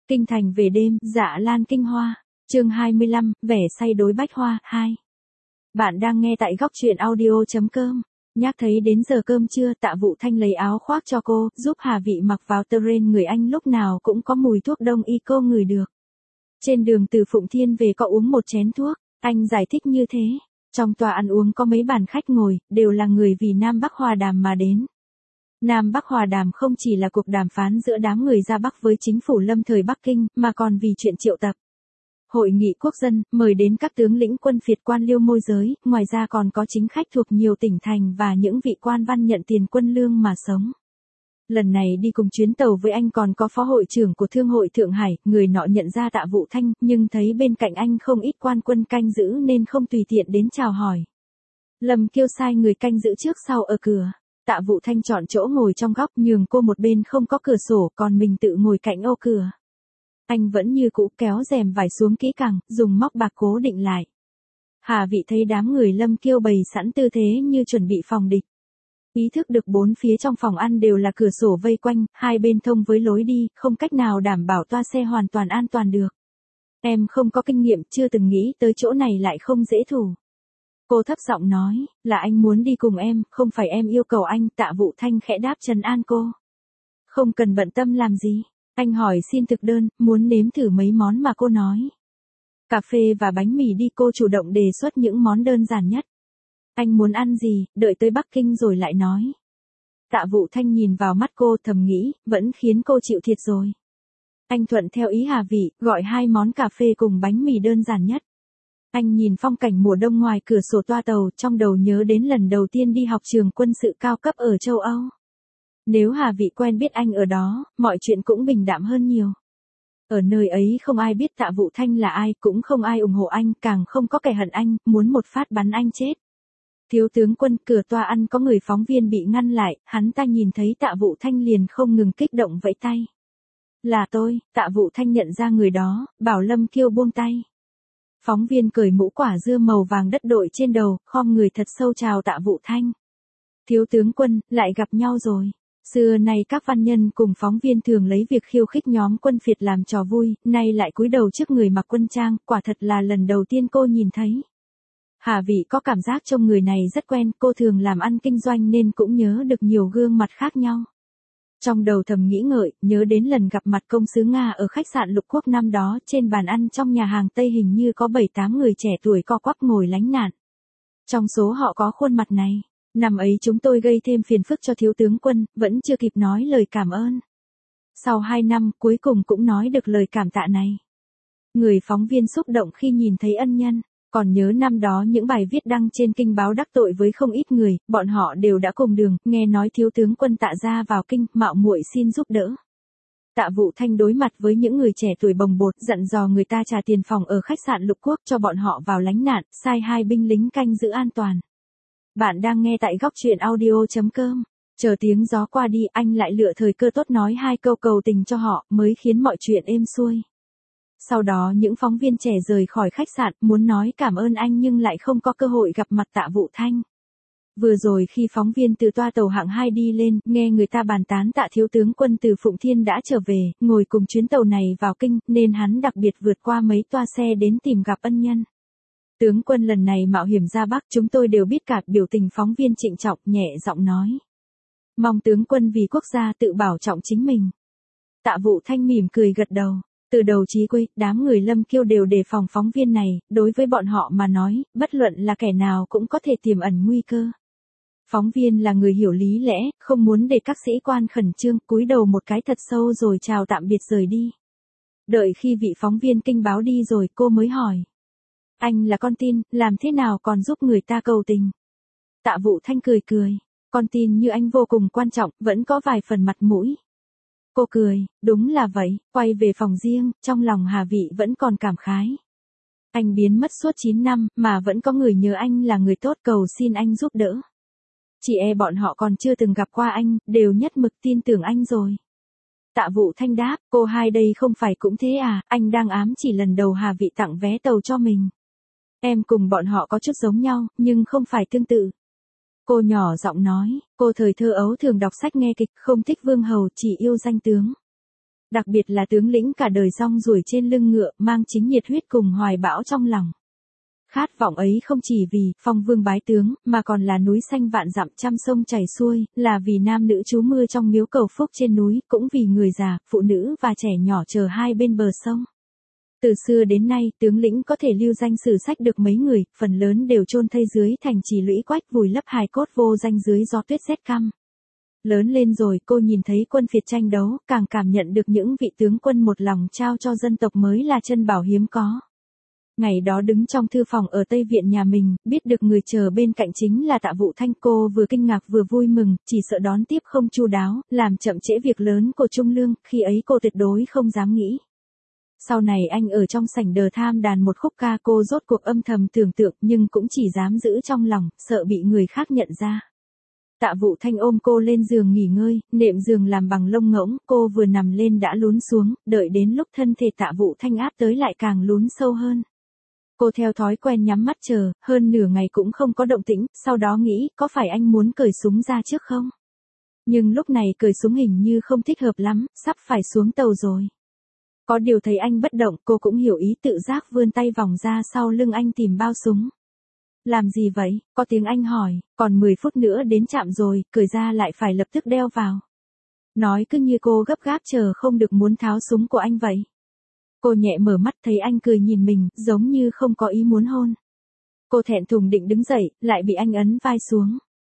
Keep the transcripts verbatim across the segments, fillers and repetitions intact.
Kinh thành về đêm, Dạ Lan kinh hoa. Chương hai mươi lăm, vẻ say đối bách hoa, hai. Bạn đang nghe tại góc truyện audio.com. Nhắc thấy đến giờ cơm trưa, Tạ Vũ Thanh lấy áo khoác cho cô, giúp Hà Vị mặc vào tơ rên người anh lúc nào cũng có mùi thuốc đông y cô ngửi được. Trên đường từ Phụng Thiên về có uống một chén thuốc, anh giải thích như thế. Trong tòa ăn uống có mấy bàn khách ngồi, đều là người vì Nam Bắc Hòa Đàm mà đến. Nam Bắc Hòa Đàm không chỉ là cuộc đàm phán giữa đám người ra Bắc với chính phủ lâm thời Bắc Kinh, mà còn vì chuyện triệu tập hội nghị quốc dân, mời đến các tướng lĩnh quân phiệt quan liêu môi giới, ngoài ra còn có chính khách thuộc nhiều tỉnh thành và những vị quan văn nhận tiền quân lương mà sống. Lần này đi cùng chuyến tàu với anh còn có phó hội trưởng của Thương hội Thượng Hải, người nọ nhận ra Tạ Vũ Thanh, nhưng thấy bên cạnh anh không ít quan quân canh giữ nên không tùy tiện đến chào hỏi. Lâm Kiêu sai người canh giữ trước sau ở cửa. Tạ Vũ Thanh chọn chỗ ngồi trong góc nhường cô một bên không có cửa sổ, còn mình tự ngồi cạnh ô cửa. Anh vẫn như cũ kéo rèm vải xuống kỹ càng, dùng móc bạc cố định lại. Hà Vị thấy đám người Lâm Kiêu bày sẵn tư thế như chuẩn bị phòng địch. Ý thức được bốn phía trong phòng ăn đều là cửa sổ vây quanh, hai bên thông với lối đi, không cách nào đảm bảo toa xe hoàn toàn an toàn được. Em không có kinh nghiệm, chưa từng nghĩ tới chỗ này lại không dễ thủ. Cô thấp giọng nói, là anh muốn đi cùng em, không phải em yêu cầu anh. Tạ Vũ Thanh khẽ đáp trấn an cô. Không cần bận tâm làm gì. Anh hỏi xin thực đơn, muốn nếm thử mấy món mà cô nói. Cà phê và bánh mì đi, cô chủ động đề xuất những món đơn giản nhất. Anh muốn ăn gì, đợi tới Bắc Kinh rồi lại nói. Tạ Vũ Thanh nhìn vào mắt cô thầm nghĩ, vẫn khiến cô chịu thiệt rồi. Anh thuận theo ý Hà Vị, gọi hai món cà phê cùng bánh mì đơn giản nhất. Anh nhìn phong cảnh mùa đông ngoài cửa sổ toa tàu, trong đầu nhớ đến lần đầu tiên đi học trường quân sự cao cấp ở châu Âu. Nếu Hà Vị quen biết anh ở đó, mọi chuyện cũng bình đạm hơn nhiều. Ở nơi ấy không ai biết Tạ Vũ Thanh là ai, cũng không ai ủng hộ anh, càng không có kẻ hận anh, muốn một phát bắn anh chết. Thiếu tướng Quân, cửa toa ăn có người phóng viên bị ngăn lại, hắn ta nhìn thấy Tạ Vũ Thanh liền không ngừng kích động vẫy tay. Là tôi. Tạ Vũ Thanh nhận ra người đó, bảo Lâm Kiêu buông tay. Phóng viên cởi mũ quả dưa màu vàng đất đội trên đầu, khom người thật sâu chào Tạ Vũ Thanh. Thiếu tướng Quân, lại gặp nhau rồi. Xưa nay các văn nhân cùng phóng viên thường lấy việc khiêu khích nhóm quân phiệt làm trò vui, nay lại cúi đầu trước người mặc quân trang, quả thật là lần đầu tiên cô nhìn thấy. Hà Vị có cảm giác trông người này rất quen, cô thường làm ăn kinh doanh nên cũng nhớ được nhiều gương mặt khác nhau. Trong đầu thầm nghĩ ngợi, nhớ đến lần gặp mặt công sứ Nga ở khách sạn Lục Quốc năm đó, trên bàn ăn trong nhà hàng Tây hình như có bảy tám người trẻ tuổi co quắp ngồi lánh nạn. Trong số họ có khuôn mặt này. Năm ấy chúng tôi gây thêm phiền phức cho thiếu tướng Quân, vẫn chưa kịp nói lời cảm ơn. Sau hai năm, cuối cùng cũng nói được lời cảm tạ này. Người phóng viên xúc động khi nhìn thấy ân nhân. Còn nhớ năm đó những bài viết đăng trên kinh báo đắc tội với không ít người, bọn họ đều đã cùng đường, nghe nói thiếu tướng Quân Tạ ra vào kinh, mạo muội xin giúp đỡ. Tạ Vũ Thanh đối mặt với những người trẻ tuổi bồng bột, dặn dò người ta trả tiền phòng ở khách sạn Lục Quốc cho bọn họ vào lánh nạn, sai hai binh lính canh giữ an toàn. Bạn đang nghe tại góc truyện audio.com. Chờ tiếng gió qua đi, anh lại lựa thời cơ tốt nói hai câu cầu tình cho họ, mới khiến mọi chuyện êm xuôi. Sau đó những phóng viên trẻ rời khỏi khách sạn, muốn nói cảm ơn anh nhưng lại không có cơ hội gặp mặt Tạ Vũ Thanh. Vừa rồi khi phóng viên từ toa tàu hạng hai đi lên, nghe người ta bàn tán Tạ thiếu tướng Quân từ Phụng Thiên đã trở về, ngồi cùng chuyến tàu này vào kinh, nên hắn đặc biệt vượt qua mấy toa xe đến tìm gặp ân nhân. Tướng Quân lần này mạo hiểm ra Bắc, chúng tôi đều biết cả. Biểu tình phóng viên trịnh trọng, nhẹ giọng nói. Mong tướng Quân vì quốc gia tự bảo trọng chính mình. Tạ Vũ Thanh mỉm cười gật đầu. Từ đầu chí cuối, đám người Lâm Kiêu đều đề phòng phóng viên này, đối với bọn họ mà nói, bất luận là kẻ nào cũng có thể tiềm ẩn nguy cơ. Phóng viên là người hiểu lý lẽ, không muốn để các sĩ quan khẩn trương, cúi đầu một cái thật sâu rồi chào tạm biệt rời đi. Đợi khi vị phóng viên kinh báo đi rồi, cô mới hỏi. Anh là con tin, làm thế nào còn giúp người ta cầu tình? Tạ Vũ Thanh cười cười. Con tin như anh vô cùng quan trọng, vẫn có vài phần mặt mũi. Cô cười, đúng là vậy. Quay về phòng riêng, trong lòng Hà Vị vẫn còn cảm khái. Anh biến mất suốt chín năm, mà vẫn có người nhớ anh là người tốt cầu xin anh giúp đỡ. Chỉ e bọn họ còn chưa từng gặp qua anh, đều nhất mực tin tưởng anh rồi. Tạ Vũ Thanh đáp, cô hai đây không phải cũng thế à, anh đang ám chỉ lần đầu Hà Vị tặng vé tàu cho mình. Em cùng bọn họ có chút giống nhau, nhưng không phải tương tự. Cô nhỏ giọng nói, cô thời thơ ấu thường đọc sách nghe kịch, không thích vương hầu, chỉ yêu danh tướng. Đặc biệt là tướng lĩnh cả đời rong ruổi trên lưng ngựa, mang chính nhiệt huyết cùng hoài bão trong lòng. Khát vọng ấy không chỉ vì phong vương bái tướng, mà còn là núi xanh vạn dặm trăm sông chảy xuôi, là vì nam nữ trú mưa trong miếu cầu phúc trên núi, cũng vì người già, phụ nữ và trẻ nhỏ chờ hai bên bờ sông. Từ xưa đến nay, tướng lĩnh có thể lưu danh sử sách được mấy người, phần lớn đều chôn thây dưới thành trì lũy quách, vùi lấp hài cốt vô danh dưới gió tuyết rét căm. Lớn lên rồi, cô nhìn thấy quân phiệt tranh đấu, càng cảm nhận được những vị tướng quân một lòng trao cho dân tộc mới là chân bảo hiếm có. Ngày đó đứng trong thư phòng ở Tây Viện nhà mình, biết được người chờ bên cạnh chính là Tạ Vũ Thanh, cô vừa kinh ngạc vừa vui mừng, chỉ sợ đón tiếp không chu đáo, làm chậm trễ việc lớn của Trung Lương, khi ấy cô tuyệt đối không dám nghĩ. Sau này anh ở trong sảnh đờ tham đàn một khúc ca, cô rốt cuộc âm thầm tưởng tượng, nhưng cũng chỉ dám giữ trong lòng, sợ bị người khác nhận ra. Tạ Vũ Thanh ôm cô lên giường nghỉ ngơi, nệm giường làm bằng lông ngỗng, cô vừa nằm lên đã lún xuống, đợi đến lúc thân thể Tạ Vũ Thanh áp tới lại càng lún sâu hơn. Cô theo thói quen nhắm mắt chờ, hơn nửa ngày cũng không có động tĩnh, sau đó nghĩ, có phải anh muốn cởi súng ra trước không? Nhưng lúc này cởi súng hình như không thích hợp lắm, sắp phải xuống tàu rồi. Có điều thấy anh bất động, cô cũng hiểu ý, tự giác vươn tay vòng ra sau lưng anh tìm bao súng. Làm gì vậy? Có tiếng anh hỏi, còn mười phút nữa đến trạm rồi, cởi ra lại phải lập tức đeo vào. Nói cứ như cô gấp gáp chờ không được muốn tháo súng của anh vậy. Cô nhẹ mở mắt thấy anh cười nhìn mình, giống như không có ý muốn hôn. Cô thẹn thùng định đứng dậy, lại bị anh ấn vai xuống.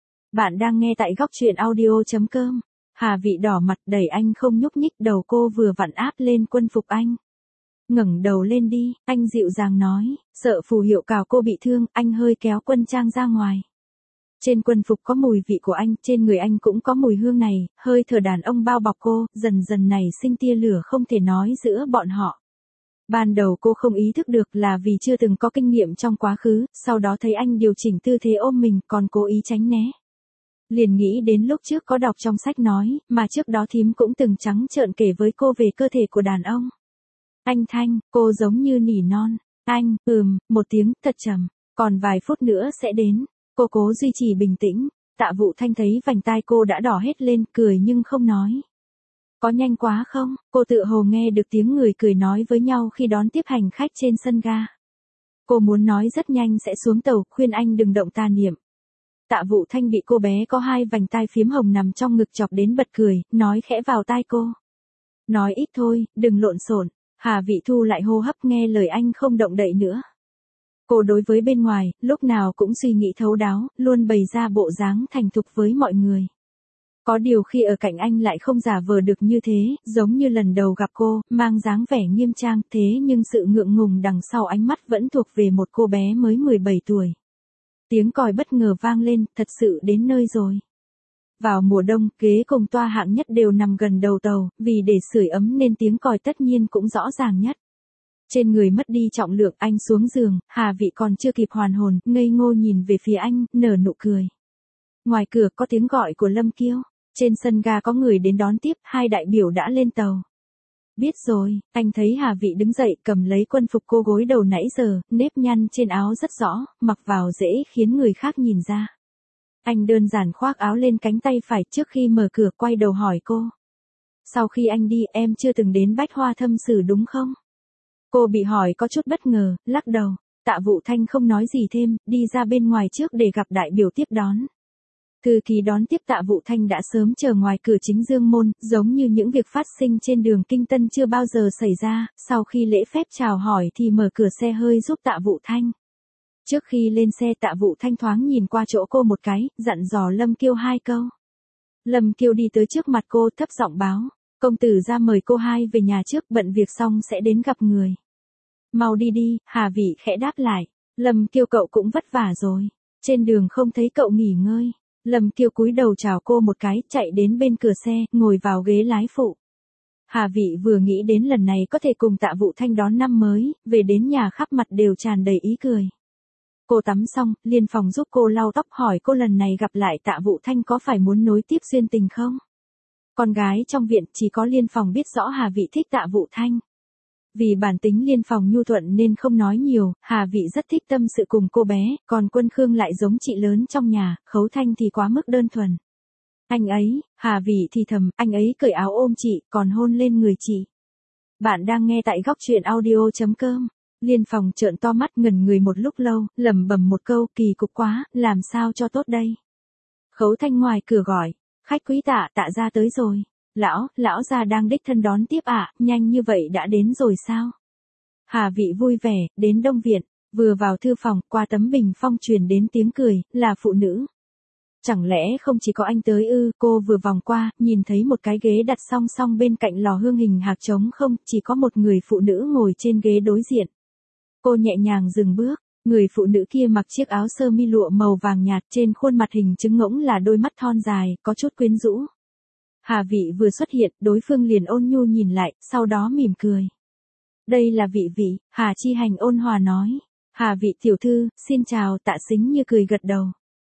Bạn đang nghe tại góc truyện audio chấm com. Hà Vị đỏ mặt đẩy anh không nhúc nhích, đầu cô vừa vặn áp lên quân phục anh. Ngẩng đầu lên đi, anh dịu dàng nói, sợ phù hiệu cào cô bị thương, anh hơi kéo quân trang ra ngoài. Trên quân phục có mùi vị của anh, trên người anh cũng có mùi hương này, hơi thở đàn ông bao bọc cô, dần dần nảy sinh tia lửa không thể nói giữa bọn họ. Ban đầu cô không ý thức được là vì chưa từng có kinh nghiệm trong quá khứ, sau đó thấy anh điều chỉnh tư thế ôm mình, còn cố ý tránh né. Liền nghĩ đến lúc trước có đọc trong sách nói, mà trước đó thím cũng từng trắng trợn kể với cô về cơ thể của đàn ông. Anh Thanh, cô giống như nỉ non. Anh, ừm, một tiếng, thật trầm. Còn vài phút nữa sẽ đến. Cô cố duy trì bình tĩnh. Tạ Vũ Thanh thấy vành tai cô đã đỏ hết lên, cười nhưng không nói. Có nhanh quá không? Cô tự hồ nghe được tiếng người cười nói với nhau khi đón tiếp hành khách trên sân ga. Cô muốn nói rất nhanh sẽ xuống tàu, khuyên anh đừng động tà niệm. Tạ Vũ Thanh bị cô bé có hai vành tai phiếm hồng nằm trong ngực chọc đến bật cười, nói khẽ vào tai cô. Nói ít thôi, đừng lộn xộn. Hà Vị thu lại hô hấp nghe lời anh không động đậy nữa. Cô đối với bên ngoài, lúc nào cũng suy nghĩ thấu đáo, luôn bày ra bộ dáng thành thục với mọi người. Có điều khi ở cạnh anh lại không giả vờ được như thế, giống như lần đầu gặp cô, mang dáng vẻ nghiêm trang, thế nhưng sự ngượng ngùng đằng sau ánh mắt vẫn thuộc về một cô bé mới mười bảy tuổi. Tiếng còi bất ngờ vang lên, thật sự đến nơi rồi. Vào mùa đông, ghế cùng toa hạng nhất đều nằm gần đầu tàu, vì để sưởi ấm nên tiếng còi tất nhiên cũng rõ ràng nhất. Trên người mất đi trọng lượng, anh xuống giường, Hà Vị còn chưa kịp hoàn hồn, ngây ngô nhìn về phía anh, nở nụ cười. Ngoài cửa có tiếng gọi của Lâm Kiêu, trên sân ga có người đến đón tiếp, hai đại biểu đã lên tàu. Biết rồi, anh thấy Hà Vị đứng dậy cầm lấy quân phục cô gối đầu nãy giờ, nếp nhăn trên áo rất rõ, mặc vào dễ khiến người khác nhìn ra. Anh đơn giản khoác áo lên cánh tay phải trước khi mở cửa quay đầu hỏi cô. Sau khi anh đi em chưa từng đến Bách Hoa thâm sử đúng không? Cô bị hỏi có chút bất ngờ, lắc đầu. Tạ Vũ Thanh không nói gì thêm, đi ra bên ngoài trước để gặp đại biểu tiếp đón. Thư ký đón tiếp Tạ Vũ Thanh đã sớm chờ ngoài cửa chính Dương môn, giống như những việc phát sinh trên đường Kinh Tân chưa bao giờ xảy ra, sau khi lễ phép chào hỏi thì mở cửa xe hơi giúp Tạ Vũ Thanh. Trước khi lên xe Tạ Vũ Thanh thoáng nhìn qua chỗ cô một cái, dặn dò Lâm Kiêu hai câu. Lâm Kiêu đi tới trước mặt cô thấp giọng báo, công tử ra mời cô hai về nhà trước, bận việc xong sẽ đến gặp người. Mau đi đi, Hà Vị khẽ đáp lại, Lâm Kiêu cậu cũng vất vả rồi, trên đường không thấy cậu nghỉ ngơi. Lâm Kiêu cúi đầu chào cô một cái, chạy đến bên cửa xe, ngồi vào ghế lái phụ. Hà Vị vừa nghĩ đến lần này có thể cùng Tạ Vũ Thanh đón năm mới, về đến nhà khắp mặt đều tràn đầy ý cười. Cô tắm xong, Liên Phòng giúp cô lau tóc, hỏi cô lần này gặp lại Tạ Vũ Thanh có phải muốn nối tiếp duyên tình không? Con gái trong viện chỉ có Liên Phòng biết rõ Hà Vị thích Tạ Vũ Thanh. Vì bản tính Liên Phòng nhu thuận nên không nói nhiều, Hà Vị rất thích tâm sự cùng cô bé, còn Quân Khương lại giống chị lớn trong nhà, Khấu Thanh thì quá mức đơn thuần. Anh ấy, Hà Vị thì thầm, anh ấy cởi áo ôm chị, còn hôn lên người chị. Bạn đang nghe tại góc truyện audio.com. Liên Phòng trợn to mắt ngẩn người một lúc lâu, lẩm bẩm một câu, kỳ cục quá, làm sao cho tốt đây. Khấu Thanh ngoài cửa gọi, khách quý Tạ, Tạ gia tới rồi. Lão, lão gia đang đích thân đón tiếp ạ, à, nhanh như vậy đã đến rồi sao? Hà Vị vui vẻ, đến Đông Viện, vừa vào thư phòng, qua tấm bình phong truyền đến tiếng cười, là phụ nữ. Chẳng lẽ không chỉ có anh tới ư? Cô vừa vòng qua, nhìn thấy một cái ghế đặt song song bên cạnh lò hương hình hạc trống không, chỉ có một người phụ nữ ngồi trên ghế đối diện. Cô nhẹ nhàng dừng bước, người phụ nữ kia mặc chiếc áo sơ mi lụa màu vàng nhạt, trên khuôn mặt hình trứng ngỗng là đôi mắt thon dài, có chút quyến rũ. Hà Vị vừa xuất hiện, đối phương liền ôn nhu nhìn lại, sau đó mỉm cười. Đây là Vị Vị, Hà Chi Hành ôn hòa nói. Hà Vị tiểu thư, xin chào. Tạ Sính Như cười gật đầu.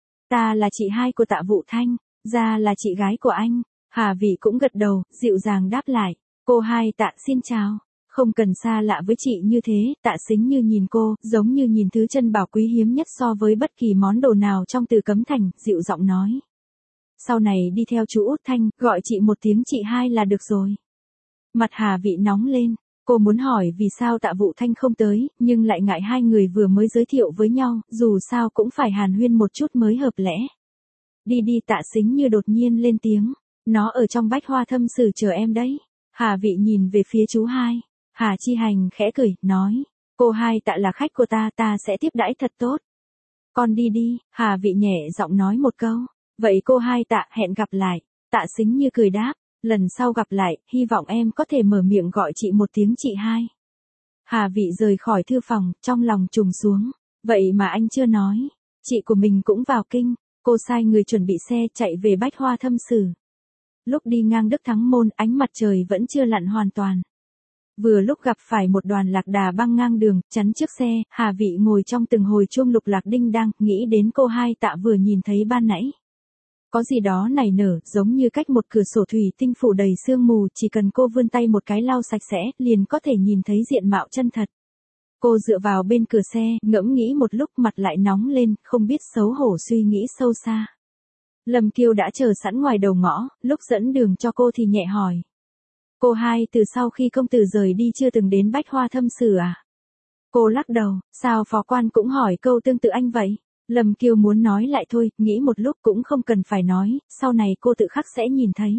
Ta là chị hai của Tạ Vũ Thanh, Gia là chị gái của anh. Hà Vị cũng gật đầu, dịu dàng đáp lại. Cô hai Tạ xin chào. Không cần xa lạ với chị như thế. Tạ Sính Như nhìn cô, giống như nhìn thứ chân bảo quý hiếm nhất so với bất kỳ món đồ nào trong Từ Cấm Thành, dịu giọng nói. Sau này đi theo chú Út Thanh, gọi chị một tiếng chị hai là được rồi. Mặt Hà Vị nóng lên, cô muốn hỏi vì sao Tạ Vũ Thanh không tới, nhưng lại ngại hai người vừa mới giới thiệu với nhau, dù sao cũng phải hàn huyên một chút mới hợp lẽ. Đi đi. Tạ Sính Như đột nhiên lên tiếng, nó ở trong Bách Hoa Thâm Sử chờ em đấy. Hà Vị nhìn về phía chú hai, Hà Chi Hành khẽ cười, nói, cô hai Tạ là khách của ta, ta sẽ tiếp đãi thật tốt. Con đi đi. Hà Vị nhẹ giọng nói một câu. Vậy cô hai Tạ, hẹn gặp lại. Tạ Sính Như cười đáp, lần sau gặp lại, hy vọng em có thể mở miệng gọi chị một tiếng chị hai. Hà Vị rời khỏi thư phòng, trong lòng trùng xuống. Vậy mà anh chưa nói, chị của mình cũng vào kinh. Cô sai người chuẩn bị xe chạy về Bách Hoa Thâm Sử. Lúc đi ngang Đức Thắng Môn, ánh mặt trời vẫn chưa lặn hoàn toàn. Vừa lúc gặp phải một đoàn lạc đà băng ngang đường, chắn trước xe, Hà Vị ngồi trong từng hồi chuông lục lạc đinh đang, nghĩ đến cô hai Tạ vừa nhìn thấy ban nãy. Có gì đó nảy nở, giống như cách một cửa sổ thủy tinh phủ đầy sương mù, chỉ cần cô vươn tay một cái lau sạch sẽ, liền có thể nhìn thấy diện mạo chân thật. Cô dựa vào bên cửa xe, ngẫm nghĩ một lúc, mặt lại nóng lên, không biết xấu hổ suy nghĩ sâu xa. Lâm Kiêu đã chờ sẵn ngoài đầu ngõ, lúc dẫn đường cho cô thì nhẹ hỏi. Cô hai từ sau khi công tử rời đi chưa từng đến Bách Hoa Thâm Sử à? Cô lắc đầu, sao phó quan cũng hỏi câu tương tự anh vậy? Lâm Kiêu muốn nói lại thôi, nghĩ một lúc cũng không cần phải nói, sau này cô tự khắc sẽ nhìn thấy.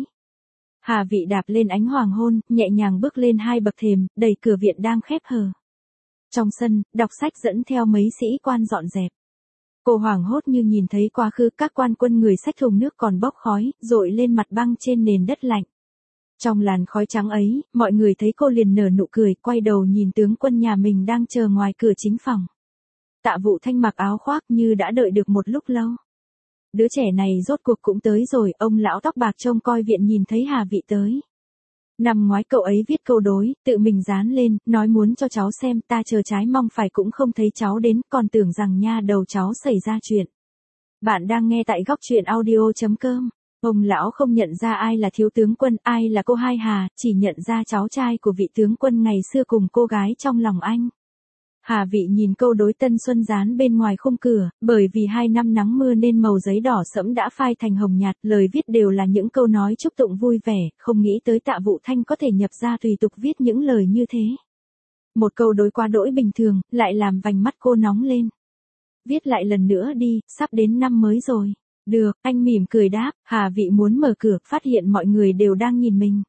Hà Vị đạp lên ánh hoàng hôn, nhẹ nhàng bước lên hai bậc thềm, đẩy cửa viện đang khép hờ. Trong sân, đọc sách dẫn theo mấy sĩ quan dọn dẹp. Cô hoảng hốt như nhìn thấy quá khứ các quan quân người xách thùng nước còn bốc khói, dội lên mặt băng trên nền đất lạnh. Trong làn khói trắng ấy, mọi người thấy cô liền nở nụ cười, quay đầu nhìn tướng quân nhà mình đang chờ ngoài cửa chính phòng. Tạ Vũ Thanh mặc áo khoác như đã đợi được một lúc lâu. Đứa trẻ này rốt cuộc cũng tới rồi, ông lão tóc bạc trông coi viện nhìn thấy Hà Vị tới. Năm ngoái cậu ấy viết câu đối, tự mình dán lên, nói muốn cho cháu xem, ta chờ trái mong phải cũng không thấy cháu đến, còn tưởng rằng nha đầu cháu xảy ra chuyện. Bạn đang nghe tại góc truyện audio.com. Ông lão không nhận ra ai là thiếu tướng quân, ai là cô hai Hà, chỉ nhận ra cháu trai của vị tướng quân ngày xưa cùng cô gái trong lòng anh. Hà Vị nhìn câu đối tân xuân dán bên ngoài khung cửa, bởi vì hai năm nắng mưa nên màu giấy đỏ sẫm đã phai thành hồng nhạt, lời viết đều là những câu nói chúc tụng vui vẻ, không nghĩ tới Tạ Vũ Thanh có thể nhập ra tùy tục viết những lời như thế. Một câu đối quá đỗi bình thường, lại làm vành mắt cô nóng lên. Viết lại lần nữa đi, sắp đến năm mới rồi. Được, anh mỉm cười đáp. Hà Vị muốn mở cửa, phát hiện mọi người đều đang nhìn mình.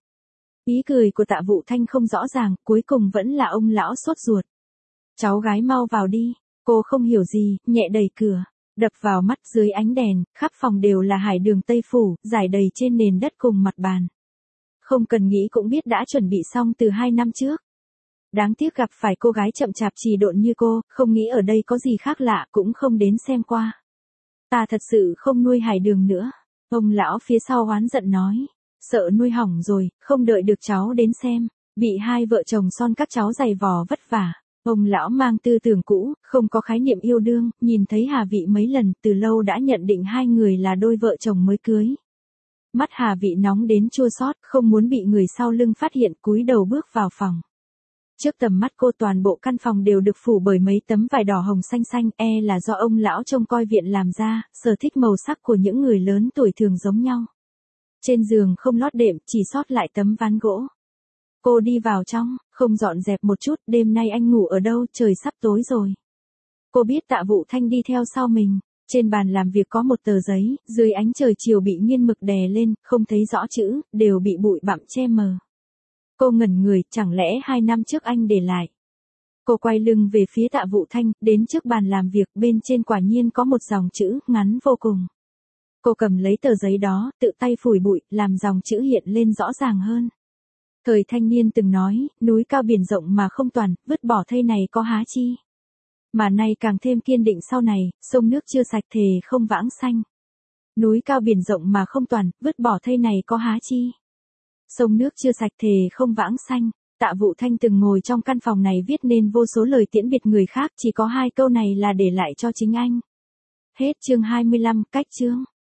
Ý cười của Tạ Vũ Thanh không rõ ràng, cuối cùng vẫn là ông lão sốt ruột. Cháu gái mau vào đi. Cô không hiểu gì, nhẹ đẩy cửa, đập vào mắt dưới ánh đèn, khắp phòng đều là hải đường Tây Phủ, rải đầy trên nền đất cùng mặt bàn. Không cần nghĩ cũng biết đã chuẩn bị xong từ hai năm trước. Đáng tiếc gặp phải cô gái chậm chạp trì độn như cô, không nghĩ ở đây có gì khác lạ, cũng không đến xem qua. Ta thật sự không nuôi hải đường nữa. Ông lão phía sau oán giận nói. Sợ nuôi hỏng rồi, không đợi được cháu đến xem. Bị hai vợ chồng son các cháu giày vò vất vả. Ông lão mang tư tưởng cũ, không có khái niệm yêu đương, nhìn thấy Hà Vị mấy lần, từ lâu đã nhận định hai người là đôi vợ chồng mới cưới. Mắt Hà Vị nóng đến chua xót, không muốn bị người sau lưng phát hiện, cúi đầu bước vào phòng. Trước tầm mắt cô toàn bộ căn phòng đều được phủ bởi mấy tấm vải đỏ hồng xanh xanh, e là do ông lão trông coi viện làm ra, sở thích màu sắc của những người lớn tuổi thường giống nhau. Trên giường không lót đệm, chỉ sót lại tấm ván gỗ. Cô đi vào trong, không dọn dẹp một chút, đêm nay anh ngủ ở đâu, trời sắp tối rồi. Cô biết Tạ Vũ Thanh đi theo sau mình. Trên bàn làm việc có một tờ giấy, dưới ánh trời chiều bị nghiên mực đè lên, không thấy rõ chữ, đều bị bụi bặm che mờ. Cô ngẩn người, chẳng lẽ hai năm trước anh để lại. Cô quay lưng về phía Tạ Vũ Thanh, đến trước bàn làm việc, bên trên quả nhiên có một dòng chữ, ngắn vô cùng. Cô cầm lấy tờ giấy đó, tự tay phủi bụi, làm dòng chữ hiện lên rõ ràng hơn. Thời thanh niên từng nói, núi cao biển rộng mà không toàn, vứt bỏ thây này có há chi. Mà nay càng thêm kiên định sau này, sông nước chưa sạch thề không vãng sanh. Núi cao biển rộng mà không toàn, vứt bỏ thây này có há chi. Sông nước chưa sạch thề không vãng sanh. Tạ Vũ Thanh từng ngồi trong căn phòng này viết nên vô số lời tiễn biệt người khác, chỉ có hai câu này là để lại cho chính anh. Hết chương hai mươi lăm, cách chương.